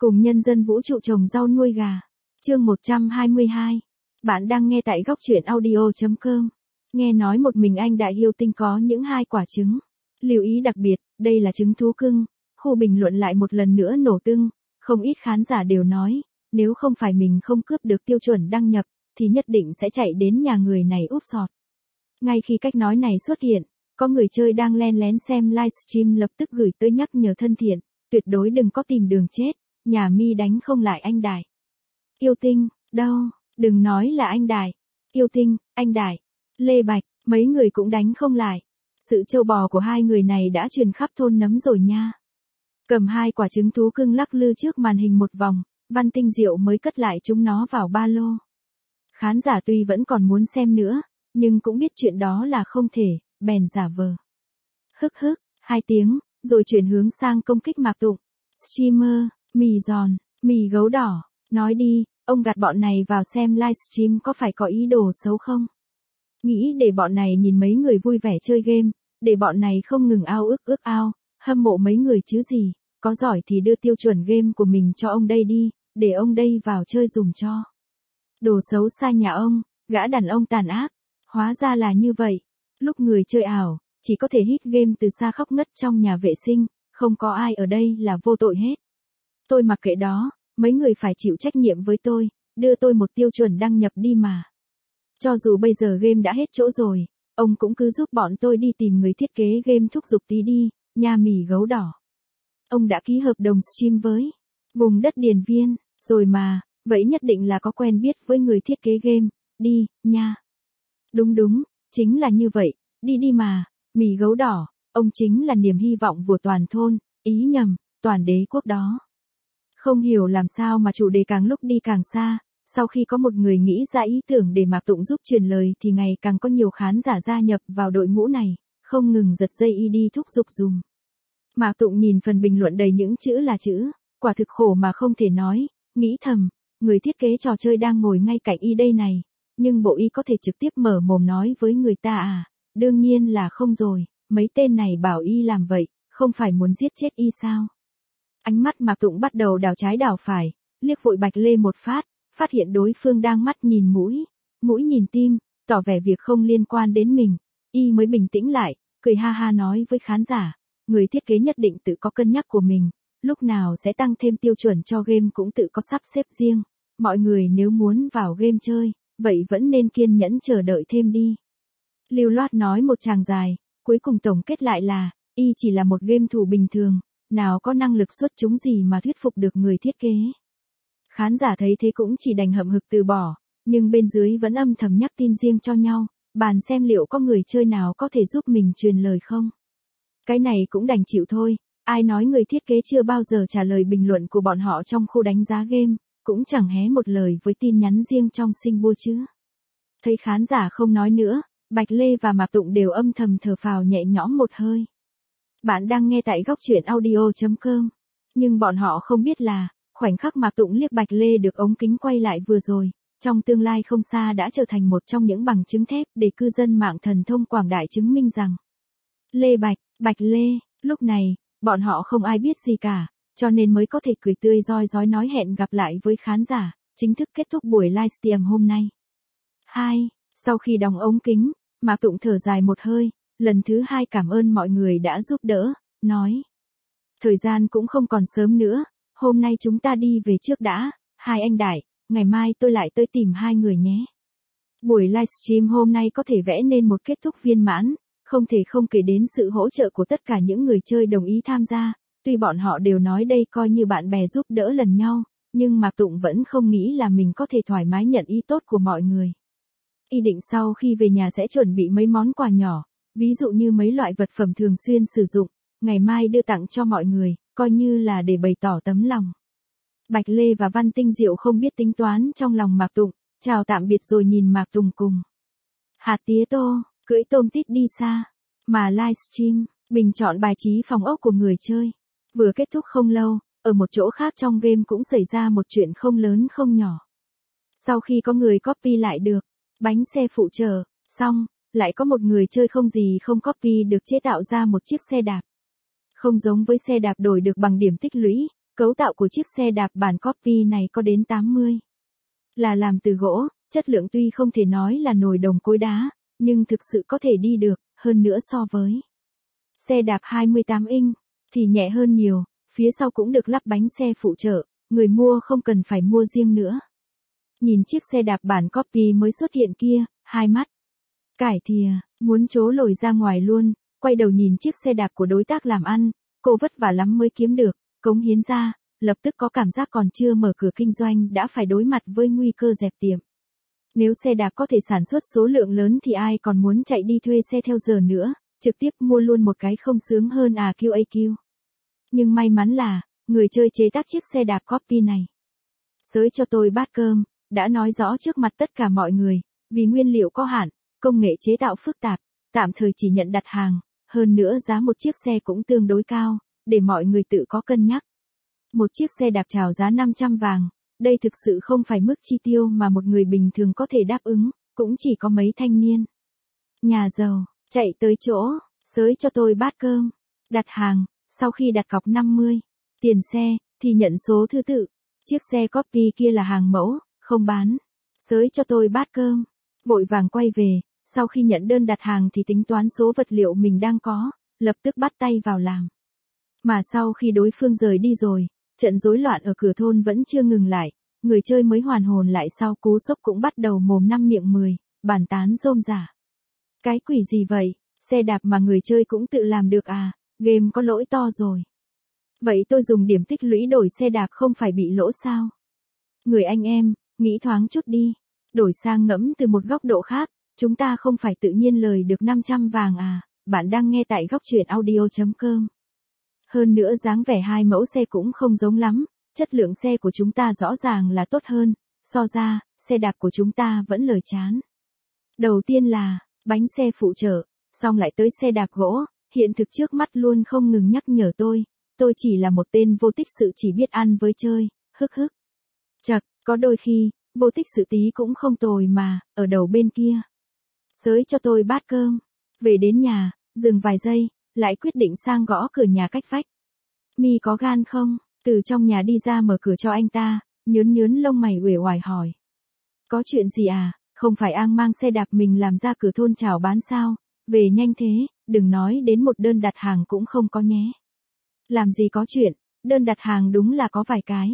Cùng nhân dân vũ trụ trồng rau nuôi gà. Chương 122. Bạn đang nghe tại góc truyện audio.com. Nghe nói một mình anh đại yêu tinh có những 2 quả trứng. Lưu ý đặc biệt, đây là trứng thú cưng. Khu bình luận lại một lần nữa nổ tưng. Không ít khán giả đều nói, nếu không phải mình không cướp được tiêu chuẩn đăng nhập, thì nhất định sẽ chạy đến nhà người này úp sọt. Ngay khi cách nói này xuất hiện, có người chơi đang len lén xem livestream lập tức gửi tới nhắc nhở thân thiện, tuyệt đối đừng có tìm đường chết, nhà mi đánh không lại anh Đại. Yêu tinh, đâu, đừng nói là anh Đại. Yêu tinh, anh Đại, Lê Bạch, mấy người cũng đánh không lại. Sự trâu bò của hai người này đã truyền khắp thôn nấm rồi nha. Cầm 2 quả trứng thú cưng lắc lư trước màn hình một vòng, Văn Tinh Diệu mới cất lại chúng nó vào ba lô. Khán giả tuy vẫn còn muốn xem nữa, nhưng cũng biết chuyện đó là không thể, bèn giả vờ. Hức hức, 2 tiếng, rồi chuyển hướng sang công kích Mạc Tụng. Streamer, mì giòn, mì gấu đỏ, nói đi, ông gạt bọn này vào xem livestream có phải có ý đồ xấu không? Nghĩ để bọn này nhìn mấy người vui vẻ chơi game, để bọn này không ngừng ao ước ao, hâm mộ mấy người chứ gì, có giỏi thì đưa tiêu chuẩn game của mình cho ông đây đi, để ông đây vào chơi dùm cho. Đồ xấu xa nhà ông, gã đàn ông tàn ác, hóa ra là như vậy. Lúc người chơi ảo, chỉ có thể hit game từ xa khóc ngất trong nhà vệ sinh, không có ai ở đây là vô tội hết. Tôi mặc kệ đó, mấy người phải chịu trách nhiệm với tôi, đưa tôi một tiêu chuẩn đăng nhập đi mà. Cho dù bây giờ game đã hết chỗ rồi, ông cũng cứ giúp bọn tôi đi tìm người thiết kế game thúc giục tí đi, nha mì gấu đỏ. Ông đã ký hợp đồng stream với vùng đất Điền Viên, rồi mà, vậy nhất định là có quen biết với người thiết kế game, đi, nha. Đúng, chính là như vậy, đi đi mà, mì gấu đỏ, ông chính là niềm hy vọng của toàn thôn, ý nhầm, toàn đế quốc đó. Không hiểu làm sao mà chủ đề càng lúc đi càng xa, sau khi có một người nghĩ ra ý tưởng để Mạc Tụng giúp truyền lời thì ngày càng có nhiều khán giả gia nhập vào đội ngũ này, không ngừng giật dây y đi thúc giục dùm. Mạc Tụng nhìn phần bình luận đầy những chữ là chữ, quả thực khổ mà không thể nói, nghĩ thầm, người thiết kế trò chơi đang ngồi ngay cạnh y đây này, nhưng bộ y có thể trực tiếp mở mồm nói với người ta à, đương nhiên là không rồi, mấy tên này bảo y làm vậy, không phải muốn giết chết y sao? Ánh mắt Mạc Tụng bắt đầu đảo trái đảo phải, liếc vội Bạch Lê một phát hiện đối phương đang mắt nhìn mũi nhìn tim, tỏ vẻ việc không liên quan đến mình, y mới bình tĩnh lại, cười ha ha nói với khán giả, người thiết kế nhất định tự có cân nhắc của mình, lúc nào sẽ tăng thêm tiêu chuẩn cho game cũng tự có sắp xếp riêng, mọi người nếu muốn vào game chơi, vậy vẫn nên kiên nhẫn chờ đợi thêm đi. Lưu loát nói một tràng dài, cuối cùng tổng kết lại là, y chỉ là một game thủ bình thường, nào có năng lực xuất chúng gì mà thuyết phục được người thiết kế. Khán giả thấy thế cũng chỉ đành hậm hực từ bỏ, nhưng bên dưới vẫn âm thầm nhắc tin riêng cho nhau, bàn xem liệu có người chơi nào có thể giúp mình truyền lời không. Cái này cũng đành chịu thôi, ai nói người thiết kế chưa bao giờ trả lời bình luận của bọn họ trong khu đánh giá game, cũng chẳng hé một lời với tin nhắn riêng trong sinh bua chứ. Thấy khán giả không nói nữa, Bạch Lê và Mạc Tụng đều âm thầm thở phào nhẹ nhõm một hơi. Bạn đang nghe tại góc truyện audio.com, nhưng bọn họ không biết là, khoảnh khắc Mạc Tụng liếc Bạch Lê được ống kính quay lại vừa rồi, trong tương lai không xa đã trở thành một trong những bằng chứng thép để cư dân mạng thần thông quảng đại chứng minh rằng Lê Bạch, Bạch Lê, lúc này, bọn họ không ai biết gì cả, cho nên mới có thể cười tươi rói rói nói hẹn gặp lại với khán giả, chính thức kết thúc buổi livestream hôm nay. 2. Sau khi đóng ống kính, Mạc Tụng thở dài một hơi, lần thứ 2 cảm ơn mọi người đã giúp đỡ, nói. Thời gian cũng không còn sớm nữa, hôm nay chúng ta đi về trước đã, hai anh Đại, ngày mai tôi lại tới tìm hai người nhé. Buổi livestream hôm nay có thể vẽ nên một kết thúc viên mãn, không thể không kể đến sự hỗ trợ của tất cả những người chơi đồng ý tham gia, tuy bọn họ đều nói đây coi như bạn bè giúp đỡ lần nhau, nhưng Mạc Tụng vẫn không nghĩ là mình có thể thoải mái nhận ý tốt của mọi người. Y định sau khi về nhà sẽ chuẩn bị mấy món quà nhỏ, ví dụ như mấy loại vật phẩm thường xuyên sử dụng, ngày mai đưa tặng cho mọi người, coi như là để bày tỏ tấm lòng. Bạch Lê và Văn Tinh Diệu không biết tính toán trong lòng Mạc Tụng, chào tạm biệt rồi nhìn Mạc Tùng cùng hạt tía tô, cưỡi tôm tít đi xa, mà livestream, bình chọn bài trí phòng ốc của người chơi. Vừa kết thúc không lâu, ở một chỗ khác trong game cũng xảy ra một chuyện không lớn không nhỏ. Sau khi có người copy lại được bánh xe phụ trợ, xong, lại có một người chơi không gì không copy được chế tạo ra một chiếc xe đạp. Không giống với xe đạp đổi được bằng điểm tích lũy, Cấu tạo của chiếc xe đạp bản copy này có đến 80. Là làm từ gỗ, chất lượng tuy không thể nói là nồi đồng cối đá, nhưng thực sự có thể đi được, hơn nữa so với xe đạp 28 inch, thì nhẹ hơn nhiều, phía sau cũng được lắp bánh xe phụ trợ, người mua không cần phải mua riêng nữa. Nhìn chiếc xe đạp bản copy mới xuất hiện kia, hai mắt cải thìa, muốn trố lồi ra ngoài luôn, quay đầu nhìn chiếc xe đạp của đối tác làm ăn, cô vất vả lắm mới kiếm được, cống hiến ra, lập tức có cảm giác còn chưa mở cửa kinh doanh đã phải đối mặt với nguy cơ dẹp tiệm. Nếu xe đạp có thể sản xuất số lượng lớn thì ai còn muốn chạy đi thuê xe theo giờ nữa, trực tiếp mua luôn một cái không sướng hơn à QAQ. Nhưng may mắn là, người chơi chế tác chiếc xe đạp copy này. Xới cho tôi bát cơm, đã nói rõ trước mặt tất cả mọi người, vì nguyên liệu có hạn, công nghệ chế tạo phức tạp, tạm thời chỉ nhận đặt hàng, hơn nữa giá một chiếc xe cũng tương đối cao, để mọi người tự có cân nhắc. Một chiếc xe đạp chào giá 500 vàng, đây thực sự không phải mức chi tiêu mà một người bình thường có thể đáp ứng, cũng chỉ có mấy thanh niên nhà giàu, chạy tới chỗ, xới cho tôi bát cơm, đặt hàng, sau khi đặt cọc 50, tiền xe, thì nhận số thứ tự. Chiếc xe copy kia là hàng mẫu, không bán. Xới cho tôi bát cơm, vội vàng quay về, sau khi nhận đơn đặt hàng thì tính toán số vật liệu mình đang có, lập tức bắt tay vào làm. Mà sau khi đối phương rời đi rồi, trận rối loạn ở cửa thôn vẫn chưa ngừng lại, người chơi mới hoàn hồn lại sau cú sốc cũng bắt đầu mồm năm miệng 10, bàn tán rôm rả. Cái quỷ gì vậy, xe đạp mà người chơi cũng tự làm được à, game có lỗi to rồi. Vậy tôi dùng điểm tích lũy đổi xe đạp không phải bị lỗ sao? Người anh em, nghĩ thoáng chút đi. Đổi sang ngẫm từ một góc độ khác, chúng ta không phải tự nhiên lời được 500 vàng à, bạn đang nghe tại góc truyện audio.com. Hơn nữa dáng vẻ hai mẫu xe cũng không giống lắm, chất lượng xe của chúng ta rõ ràng là tốt hơn, so ra, xe đạp của chúng ta vẫn lời chán. Đầu tiên là, bánh xe phụ trợ, xong lại tới xe đạp gỗ, hiện thực trước mắt luôn không ngừng nhắc nhở tôi chỉ là một tên vô tích sự chỉ biết ăn với chơi, hức hức. Chật, có đôi khi, vô tích sự tí cũng không tồi mà, ở đầu bên kia. Xới cho tôi bát cơm, về đến nhà, dừng vài giây, lại quyết định sang gõ cửa nhà cách vách. Mi có gan không? Từ trong nhà đi ra mở cửa cho anh ta, nhớn lông mày uể oải hỏi. Có chuyện gì à, không phải Ang mang xe đạp mình làm ra cửa thôn chào bán sao, về nhanh thế, đừng nói đến một đơn đặt hàng cũng không có nhé. Làm gì có chuyện, đơn đặt hàng đúng là có vài cái.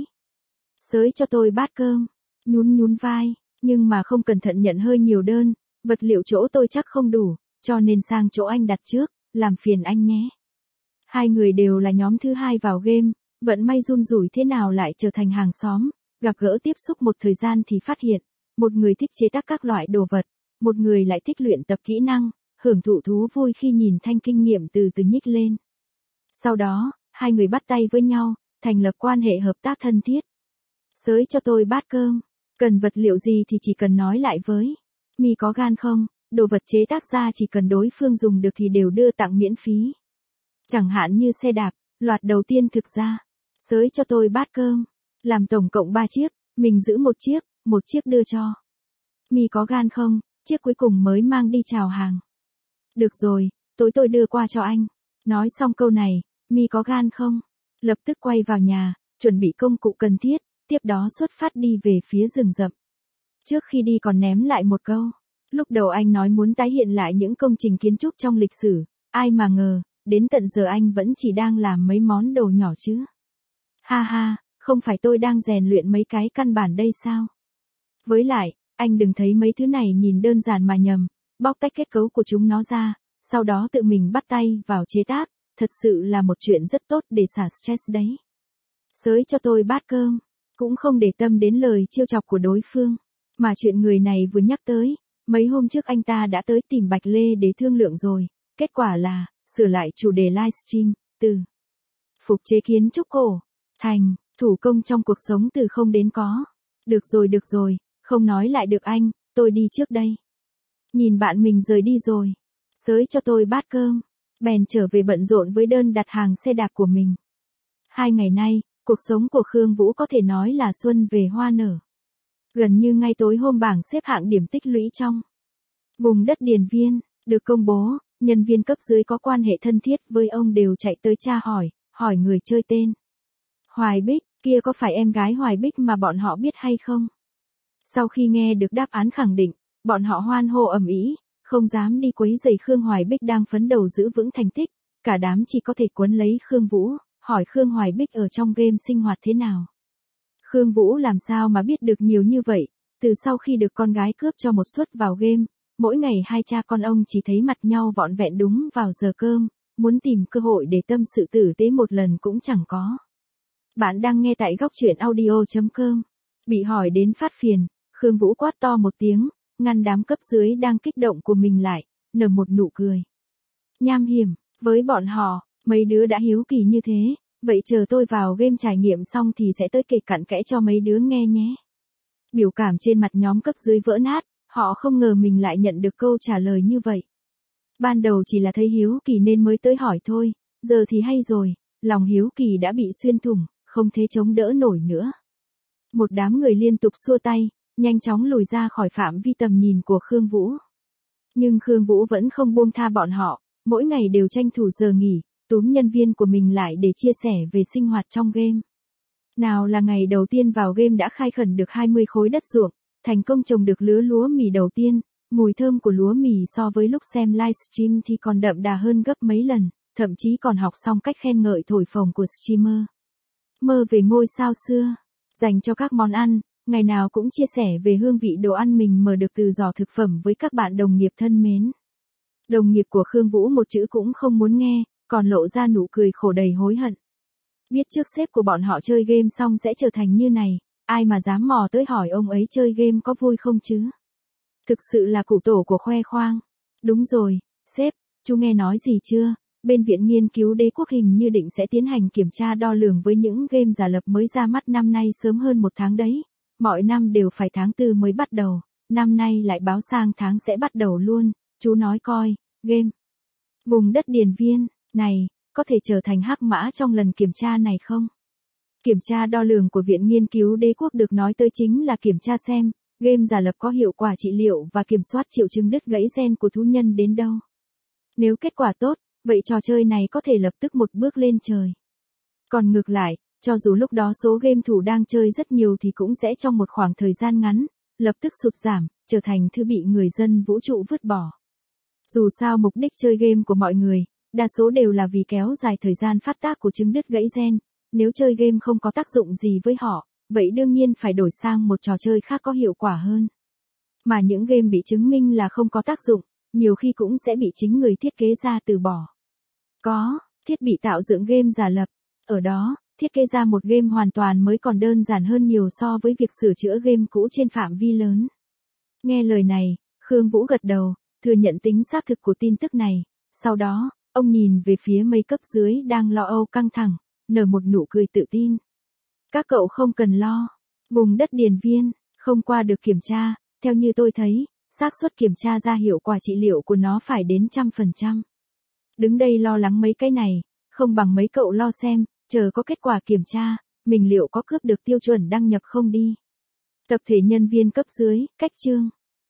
Xới cho tôi bát cơm, nhún vai, nhưng mà không cẩn thận nhận hơi nhiều đơn, vật liệu chỗ tôi chắc không đủ, cho nên sang chỗ anh đặt trước, làm phiền anh nhé. Hai người đều là nhóm thứ hai vào game, vận may run rủi thế nào lại trở thành hàng xóm, gặp gỡ tiếp xúc một thời gian thì phát hiện, một người thích chế tác các loại đồ vật, một người lại thích luyện tập kỹ năng, hưởng thụ thú vui khi nhìn thanh kinh nghiệm từ từ nhích lên. Sau đó, hai người bắt tay với nhau, thành lập quan hệ hợp tác thân thiết. Xới cho tôi bát cơm, cần vật liệu gì thì chỉ cần nói lại với. Mi có gan không, đồ vật chế tác ra chỉ cần đối phương dùng được thì đều đưa tặng miễn phí. Chẳng hạn như xe đạp, loạt đầu tiên thực ra. Xới cho tôi bát cơm, làm tổng cộng 3 chiếc, mình giữ một chiếc đưa cho. Mi có gan không, chiếc cuối cùng mới mang đi chào hàng. Được rồi, tối tôi đưa qua cho anh. Nói xong câu này, Mi có gan không? Lập tức quay vào nhà, chuẩn bị công cụ cần thiết, tiếp đó xuất phát đi về phía rừng rậm. Trước khi đi còn ném lại một câu. Lúc đầu anh nói muốn tái hiện lại những công trình kiến trúc trong lịch sử, ai mà ngờ, đến tận giờ anh vẫn chỉ đang làm mấy món đồ nhỏ chứ. Ha ha, không phải tôi đang rèn luyện mấy cái căn bản đây sao? Với lại, anh đừng thấy mấy thứ này nhìn đơn giản mà nhầm, bóc tách kết cấu của chúng nó ra, sau đó tự mình bắt tay vào chế tác, thật sự là một chuyện rất tốt để xả stress đấy. Xới cho tôi bát cơm, cũng không để tâm đến lời trêu chọc của đối phương, mà chuyện người này vừa nhắc tới, mấy hôm trước anh ta đã tới tìm Bạch Lê để thương lượng rồi, kết quả là, sửa lại chủ đề livestream, từ phục chế kiến trúc cổ, thành, thủ công trong cuộc sống từ không đến có. Được rồi, không nói lại được anh, tôi đi trước đây. Nhìn bạn mình rời đi rồi, xới cho tôi bát cơm, bèn trở về bận rộn với đơn đặt hàng xe đạp của mình. 2 ngày nay, cuộc sống của Khương Vũ có thể nói là xuân về hoa nở. Gần như ngay tối hôm bảng xếp hạng điểm tích lũy trong vùng đất Điền Viên được công bố, nhân viên cấp dưới có quan hệ thân thiết với ông đều chạy tới tra hỏi người chơi tên, Hoài Bích, kia có phải em gái Hoài Bích mà bọn họ biết hay không? Sau khi nghe được đáp án khẳng định, bọn họ hoan hô ầm ĩ, không dám đi quấy rầy Khương Hoài Bích đang phấn đấu giữ vững thành tích, cả đám chỉ có thể quấn lấy Khương Vũ, hỏi Khương Hoài Bích ở trong game sinh hoạt thế nào. Khương Vũ làm sao mà biết được nhiều như vậy, từ sau khi được con gái cướp cho một suất vào game, mỗi ngày hai cha con ông chỉ thấy mặt nhau vọn vẹn đúng vào giờ cơm, muốn tìm cơ hội để tâm sự tử tế một lần cũng chẳng có. Bạn đang nghe tại góc truyện audio.com. Bị hỏi đến phát phiền, Khương Vũ quát to một tiếng, ngăn đám cấp dưới đang kích động của mình lại, nở một nụ cười. Nham hiểm, với bọn họ, mấy đứa đã hiếu kỳ như thế, vậy chờ tôi vào game trải nghiệm xong thì sẽ tới kể cặn kẽ cho mấy đứa nghe nhé. Biểu cảm trên mặt nhóm cấp dưới vỡ nát, họ không ngờ mình lại nhận được câu trả lời như vậy. Ban đầu chỉ là thấy hiếu kỳ nên mới tới hỏi thôi, giờ thì hay rồi, lòng hiếu kỳ đã bị xuyên thủng, không thể chống đỡ nổi nữa. Một đám người liên tục xua tay, nhanh chóng lùi ra khỏi phạm vi tầm nhìn của Khương Vũ. Nhưng Khương Vũ vẫn không buông tha bọn họ, mỗi ngày đều tranh thủ giờ nghỉ, túm nhân viên của mình lại để chia sẻ về sinh hoạt trong game. Nào là ngày đầu tiên vào game đã khai khẩn được 20 khối đất ruộng, thành công trồng được lứa lúa mì đầu tiên, mùi thơm của lúa mì so với lúc xem livestream thì còn đậm đà hơn gấp mấy lần, thậm chí còn học xong cách khen ngợi thổi phồng của streamer. Mơ về ngôi sao xưa, dành cho các món ăn, ngày nào cũng chia sẻ về hương vị đồ ăn mình mở được từ giỏ thực phẩm với các bạn đồng nghiệp thân mến. Đồng nghiệp của Khương Vũ một chữ cũng không muốn nghe, còn lộ ra nụ cười khổ đầy hối hận. Biết trước sếp của bọn họ chơi game xong sẽ trở thành như này, ai mà dám mò tới hỏi ông ấy chơi game có vui không chứ? Thực sự là cụ tổ của khoe khoang. Đúng rồi, sếp, chú nghe nói gì chưa? Bên Viện Nghiên cứu Đế quốc hình như định sẽ tiến hành kiểm tra đo lường với những game giả lập mới ra mắt năm nay sớm hơn một tháng đấy. Mọi năm đều phải tháng 4 mới bắt đầu, năm nay lại báo sang tháng sẽ bắt đầu luôn, chú nói coi, game. Vùng đất Điền Viên, này, có thể trở thành hắc mã trong lần kiểm tra này không? Kiểm tra đo lường của Viện Nghiên cứu Đế quốc được nói tới chính là kiểm tra xem, game giả lập có hiệu quả trị liệu và kiểm soát triệu chứng đứt gãy gen của thú nhân đến đâu. Nếu kết quả tốt, vậy trò chơi này có thể lập tức một bước lên trời. Còn ngược lại, cho dù lúc đó số game thủ đang chơi rất nhiều thì cũng sẽ trong một khoảng thời gian ngắn, lập tức sụt giảm, trở thành thứ bị người dân vũ trụ vứt bỏ. Dù sao mục đích chơi game của mọi người, đa số đều là vì kéo dài thời gian phát tác của chứng đứt gãy gen, nếu chơi game không có tác dụng gì với họ, vậy đương nhiên phải đổi sang một trò chơi khác có hiệu quả hơn. Mà những game bị chứng minh là không có tác dụng, nhiều khi cũng sẽ bị chính người thiết kế ra từ bỏ. Có, thiết bị tạo dựng game giả lập, ở đó, thiết kế ra một game hoàn toàn mới còn đơn giản hơn nhiều so với việc sửa chữa game cũ trên phạm vi lớn. Nghe lời này, Khương Vũ gật đầu, thừa nhận tính xác thực của tin tức này, sau đó, ông nhìn về phía mấy cấp dưới đang lo âu căng thẳng, nở một nụ cười tự tin. Các cậu không cần lo, vùng đất Điền Viên, không qua được kiểm tra, theo như tôi thấy, xác suất kiểm tra ra hiệu quả trị liệu của nó phải đến 100%. Đứng đây lo lắng mấy cái này, không bằng mấy cậu lo xem, chờ có kết quả kiểm tra, mình liệu có cướp được tiêu chuẩn đăng nhập không đi. Tập thể nhân viên cấp dưới, cách chương.